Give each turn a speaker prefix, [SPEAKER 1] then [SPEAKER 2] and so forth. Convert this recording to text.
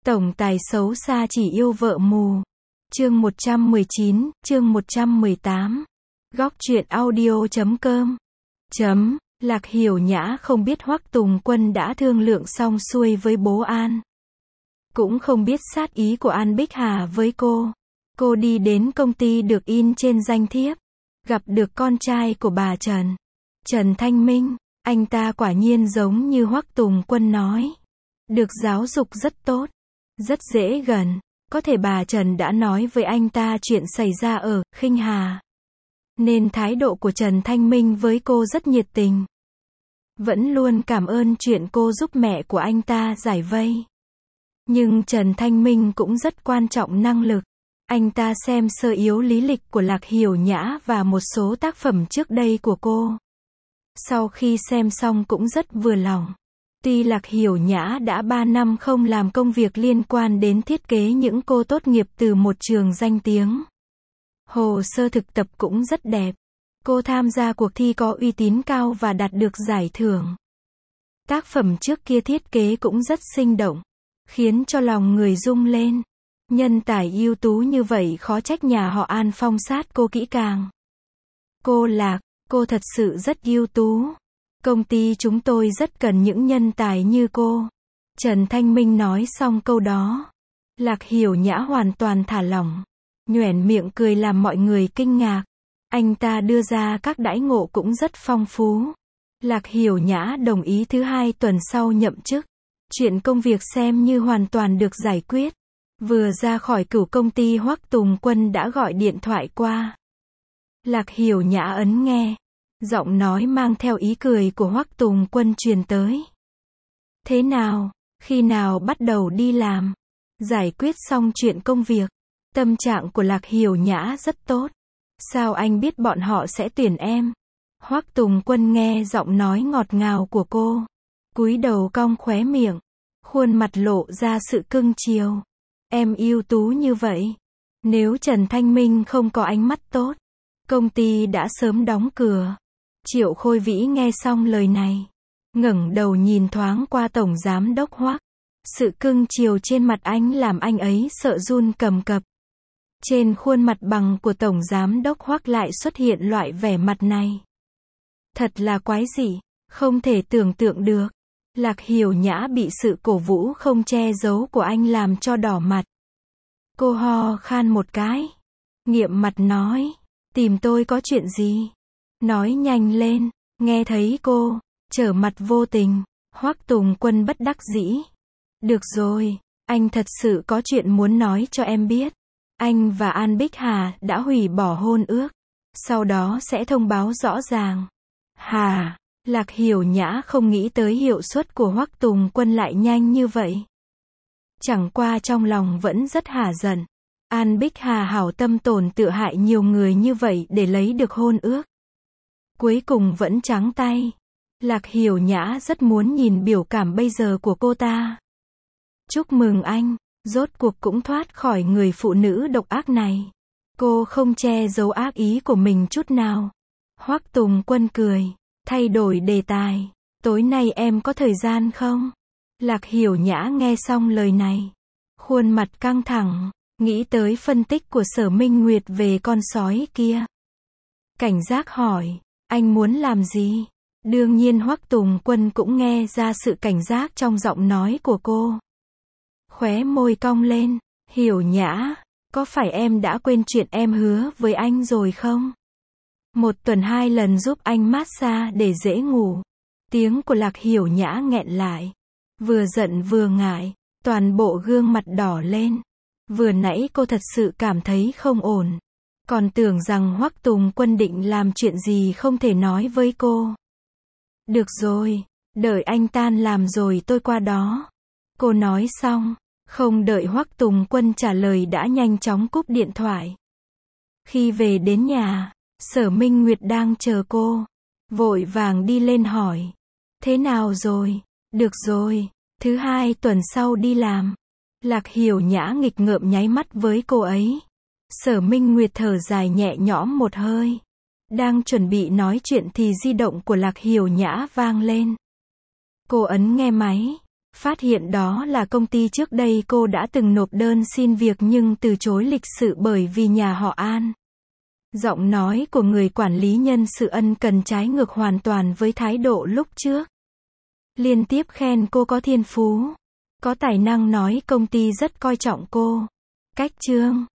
[SPEAKER 1] Tổng tài xấu xa chỉ yêu vợ mù. Chương 119, chương 118. Góc truyện audio.com. Lạc Hiểu Nhã không biết Hoắc Tùng Quân đã thương lượng xong xuôi với bố An. Cũng không biết sát ý của An Bích Hà với cô. Cô đi đến công ty được in trên danh thiếp. Gặp được con trai của bà Trần. Trần Thanh Minh. Anh ta quả nhiên giống như Hoắc Tùng Quân nói. Được giáo dục rất tốt. Rất dễ gần. Có thể bà Trần đã nói với anh ta chuyện xảy ra ở Khinh Hà. Nên thái độ của Trần Thanh Minh với cô rất nhiệt tình. Vẫn luôn cảm ơn chuyện cô giúp mẹ của anh ta giải vây. Nhưng Trần Thanh Minh cũng rất quan trọng năng lực. Anh ta xem sơ yếu lý lịch của Lạc Hiểu Nhã và một số tác phẩm trước đây của cô. Sau khi xem xong cũng rất vừa lòng. Tuy Lạc Hiểu Nhã đã 3 năm không làm công việc liên quan đến thiết kế những cô tốt nghiệp từ một trường danh tiếng. Hồ sơ thực tập cũng rất đẹp. Cô tham gia cuộc thi có uy tín cao và đạt được giải thưởng. Tác phẩm trước kia thiết kế cũng rất sinh động, khiến cho lòng người rung lên. Nhân tài ưu tú như vậy khó trách nhà họ An phong sát cô kỹ càng. Cô Lạc, cô thật sự rất ưu tú. Công ty chúng tôi rất cần những nhân tài như cô. Trần Thanh Minh nói xong câu đó. Lạc Hiểu Nhã hoàn toàn thả lỏng. Nhoẻn miệng cười làm mọi người kinh ngạc. Anh ta đưa ra các đãi ngộ cũng rất phong phú. Lạc Hiểu Nhã đồng ý thứ 2 tuần sau nhậm chức. Chuyện công việc xem như hoàn toàn được giải quyết. Vừa ra khỏi cửu công ty Hoắc Tùng Quân đã gọi điện thoại qua. Lạc Hiểu Nhã ấn nghe. Giọng nói mang theo ý cười của Hoắc Tùng Quân truyền tới. Thế nào? Khi nào bắt đầu đi làm? Giải quyết xong chuyện công việc. Tâm trạng của Lạc Hiểu Nhã rất tốt. Sao anh biết bọn họ sẽ tuyển em? Hoắc Tùng Quân nghe giọng nói ngọt ngào của cô. Cúi đầu cong khóe miệng. Khuôn mặt lộ ra sự cưng chiều. Em ưu tú như vậy. Nếu Trần Thanh Minh không có ánh mắt tốt, công ty đã sớm đóng cửa. Triệu Khôi Vĩ nghe xong lời này. Ngẩng đầu nhìn thoáng qua Tổng Giám Đốc Hoắc. Sự cưng chiều trên mặt anh làm anh ấy sợ run cầm cập. Trên khuôn mặt bằng của Tổng Giám Đốc Hoắc lại xuất hiện loại vẻ mặt này. Thật là quái dị, không thể tưởng tượng được. Lạc Hiểu Nhã bị sự cổ vũ không che giấu của anh làm cho đỏ mặt. Cô ho khan một cái. Nghiệm mặt nói, tìm tôi có chuyện gì? Nói nhanh lên. Nghe thấy cô trở mặt vô tình, Hoắc Tùng Quân bất đắc dĩ. Được rồi, anh thật sự có chuyện muốn nói cho em biết. Anh và An Bích Hà đã hủy bỏ hôn ước. Sau đó sẽ thông báo rõ ràng. Hà, Lạc Hiểu Nhã không nghĩ tới hiệu suất của Hoắc Tùng Quân lại nhanh như vậy. Chẳng qua trong lòng vẫn rất hả giận. An Bích Hà hảo tâm tổn tự hại nhiều người như vậy để lấy được hôn ước. Cuối cùng vẫn trắng tay. Lạc Hiểu Nhã rất muốn nhìn biểu cảm bây giờ của cô ta. Chúc mừng anh, rốt cuộc cũng thoát khỏi người phụ nữ độc ác này. Cô không che giấu ác ý của mình chút nào. Hoắc Tùng Quân cười, thay đổi đề tài. Tối nay em có thời gian không? Lạc Hiểu Nhã nghe xong lời này. Khuôn mặt căng thẳng, nghĩ tới phân tích của Sở Minh Nguyệt về con sói kia. Cảnh giác hỏi, anh muốn làm gì? Đương nhiên Hoắc Tùng Quân cũng nghe ra sự cảnh giác trong giọng nói của cô. Khóe môi cong lên, Hiểu Nhã, có phải em đã quên chuyện em hứa với anh rồi không? 1 tuần 2 lần giúp anh massage để dễ ngủ. Tiếng của Lạc Hiểu Nhã nghẹn lại. Vừa giận vừa ngại, toàn bộ gương mặt đỏ lên. Vừa nãy cô thật sự cảm thấy không ổn. Còn tưởng rằng Hoắc Tùng Quân định làm chuyện gì không thể nói với cô. Được rồi, đợi anh tan làm rồi tôi qua đó. Cô nói xong, không đợi Hoắc Tùng Quân trả lời đã nhanh chóng cúp điện thoại. Khi về đến nhà, Sở Minh Nguyệt đang chờ cô. Vội vàng đi lên hỏi. Thế nào rồi? Được rồi, thứ 2 tuần sau đi làm. Lạc Hiểu Nhã nghịch ngợm nháy mắt với cô ấy. Sở Minh Nguyệt thở dài nhẹ nhõm một hơi. Đang chuẩn bị nói chuyện thì di động của Lạc Hiểu Nhã vang lên. Cô ấn nghe máy. Phát hiện đó là công ty trước đây cô đã từng nộp đơn xin việc nhưng từ chối lịch sự bởi vì nhà họ An. Giọng nói của người quản lý nhân sự ân cần trái ngược hoàn toàn với thái độ lúc trước. Liên tiếp khen cô có thiên phú, có tài năng, nói công ty rất coi trọng cô. Cách chương